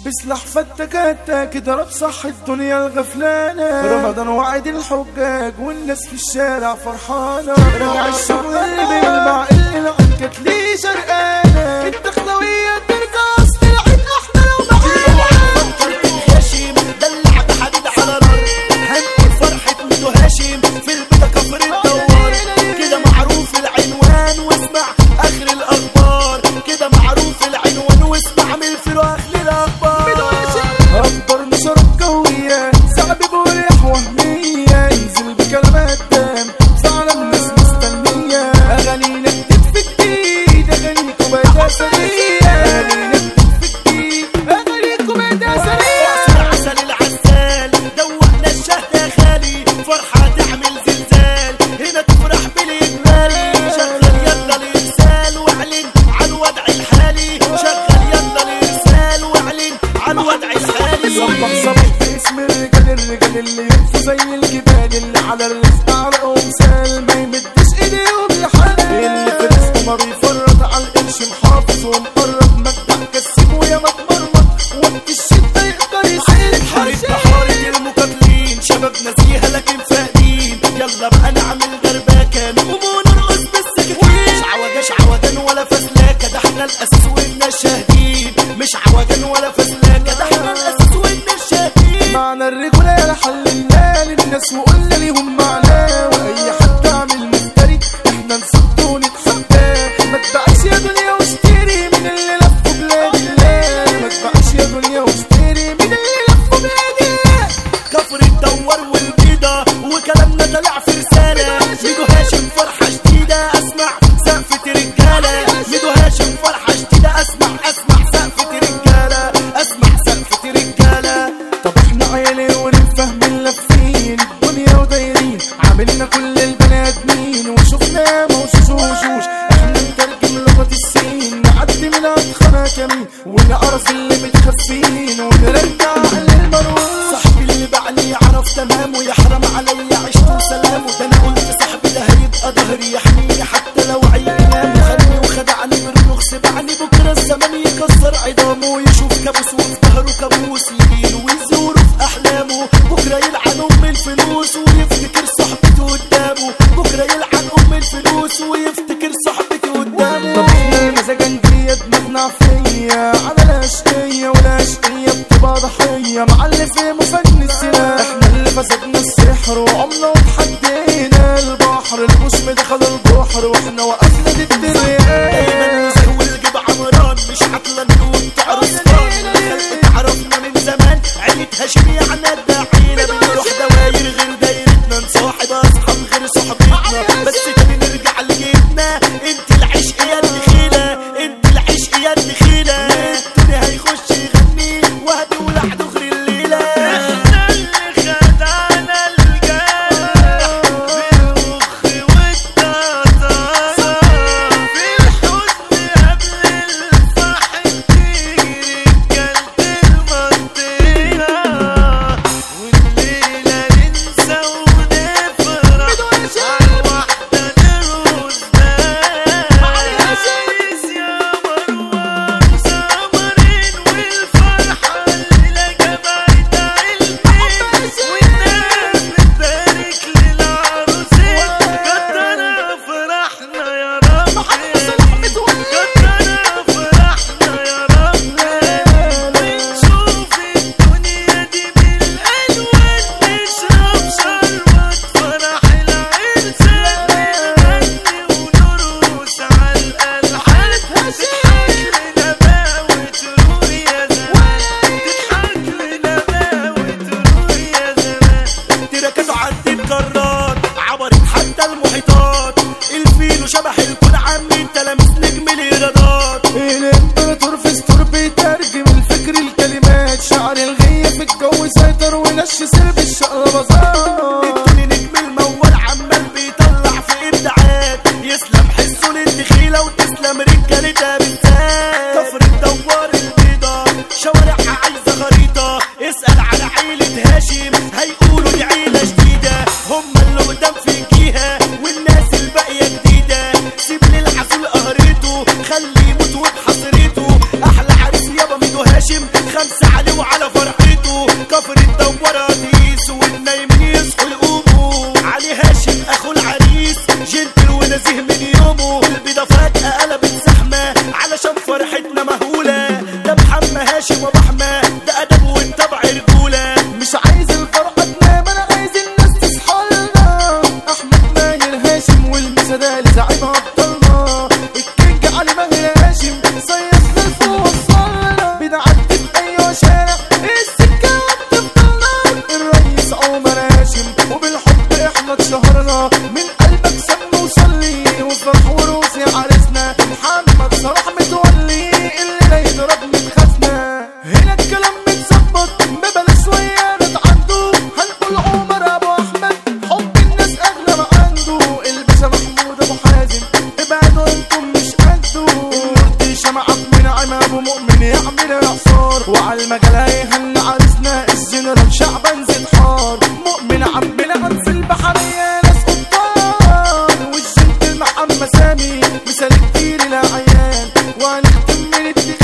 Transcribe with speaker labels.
Speaker 1: بسلاح فتكات كده رب صح الدنيا الغفلانة. رمضان وعيد الحجاج والناس في الشارع فرحانة. رجع الشغل اللي بيلمع اللي العنكت ليه شرقانة. الدخلوية ترجع اصل العين احنا لو معانا.
Speaker 2: فكرت الهاشم دلع بحديد على نار. هنقول فرحة ميدو هاشم في البيضة كفر الدوار. كده معروف العنوان واسمع اخر الاخبار. كده معروف العنوان واسمع من الفلو اخر الاخبار.
Speaker 1: اكبر نشرة قوية صعب بريح وهمية. انزل بكلمات دام فعلا الناس مستنية. اغانينا بتدفي جديد اغانيكم اداة سرية. اغانينا بتدفي جديد اغانيكم اداة سرية.
Speaker 2: عسل العسال دوقنا الشهد يا خالي. فرحة تعمل زلزال هنا تفرح بالاجمالي. شغل يلا الارسال واعلن عن الوضع الحالي. شغل يلا الارسال واعلن عن الوضع الحالي.
Speaker 1: صبح باسم الرجال اللي ينفوا زي الجبال. اللي على الرزق عرقهم سال ما يمدش ايديهم لحد. اللي في رزقه ما بيفرط على القرش محافظ ومقرب. مجدع كسب ويا ما اتمرمط وقت الشدة يقدر يسير.
Speaker 2: حارب بحارة المقاتلين شباب نزيهة لكن فاقدين. يلا بقى نعمل دربكة نقوم ونرقص بالسكاكين. مش عوجان ولا فسلاكة ده احنا الاساس والناس شاهدين. مش عوجان ولا فسلاكة ده احنا الاساس والناس شاهدين.
Speaker 1: معنى الرجولة يا حللنا للناس وقلنا ليهم معناه. واي حد عامل مفتري احنا نصد ونتحداه. ما تبقاش يا دنيا واشتري من اللي لفوا بلاد الله. ما تبقاش يا دنيا واشتري من اللي لفوا بلاد الله.
Speaker 2: كفر الدوار والبيضة وكلامنا طلع في رسالة. ميدو هاشم فرحة جديدة اسمع سقفة رجالة. ميدو هاشم فرحة جديدة اسمع سقفة رجالة. اسمع سقفة رجالة.
Speaker 1: طب احنا عيالي ونفهم اللفين الدنيا ودايرين. عاملنا كل البني ادمين وشفنا موشوش وشوش. احنا نترجم لغة السين نعدي من ادخنا كمين. ونقرص اللي متخفين ونرجع للمروج.
Speaker 2: صاحبي اللي بعني عرف تمام ويحرم عليا عشت وسلام. وده انا قلت صاحبي ده هيبقى ظهري يحميني حتى لو عينام. وخدني وخدعني بالرخص بعني بكره الزمن يكسر عظامه. ويشوف كابوس وفي ظهره كابوس يجيله ويزوره في احلامه. بكره يلعن ام الفلوس ويفتكر صاحبته قدامه. بكره يلعن ام الفلوس ويفتكر صاحبته قدامه.
Speaker 1: طب احنا المزاجنجية دماغنا عفية على الاشقية والاشقية بتبقى ضحية مع اللي في مفن السلاح. احنا اللي فسدنا السحر وعمنا وتحدينا البحر. الوشم دخل البحر واحنا وقفنا ضد الرياح.
Speaker 2: دايما نسوي الجيب عمران مش عطلان نقوم تعرفان. الخلق تعرفنا من زمان عيلة هاشم يعني الداعينا. بنروح دواير غير دايرتنا نصاحب اصحاب غير صحبتنا. بس تاني نرجع لجيبنا انت العشق يا الدخيلة. انت العشق يا الدخيلة. الدنيا هيخش يغني وهدي ولحده غير الليلة. احنا اللي خدعنا الجرح بالمخ والتعطية. في الحزن قبل الفرح تيجي رجالة المنطقة. عليه وعلى فرحته كفر الدوار قديس والنايمين يصحوا يقوموا علي هاشم اخو العريس جنتل ونزيه من يومه البيضة فجأة قلبت زحمة علشان فرحتنا مهولة ده محمد هاشم وابو حماد ده ادب والطبع رجولة
Speaker 1: مش عايز الفرحة تنام انا عايز الناس تصحلنا احمد ماهر هاشم والمسدالي زعيم ابطالنا الكينج علي ماهر هاشم صيفنا لفوق وصلنا بنعدي في اي شارع السكة وبتفضلنا الرئيس عمر هاشم وبالحب احنا اتشهرنا من قلبك سم وصلي وفرح وروس يا عرسنا محمد صلاح متولي اللي لا يضرب من خفنا هنا الكلام متظبط ببلاش شوية نتعنده هنقول عمر ابو احمد حب الناس اغلى ما عنده الباشا محمود ابو حازم ابعدوا انتم مش قدوا المرتي شمعة من عم ابو مؤمن يعمل اعصار وعلى المجال هيهن عرسنا الجنرال شعبان زيد حار مؤمن عمنا في البحرية ناس قطار والجنتل محمد سامي مثال كتير العيان وهنختم من الدخان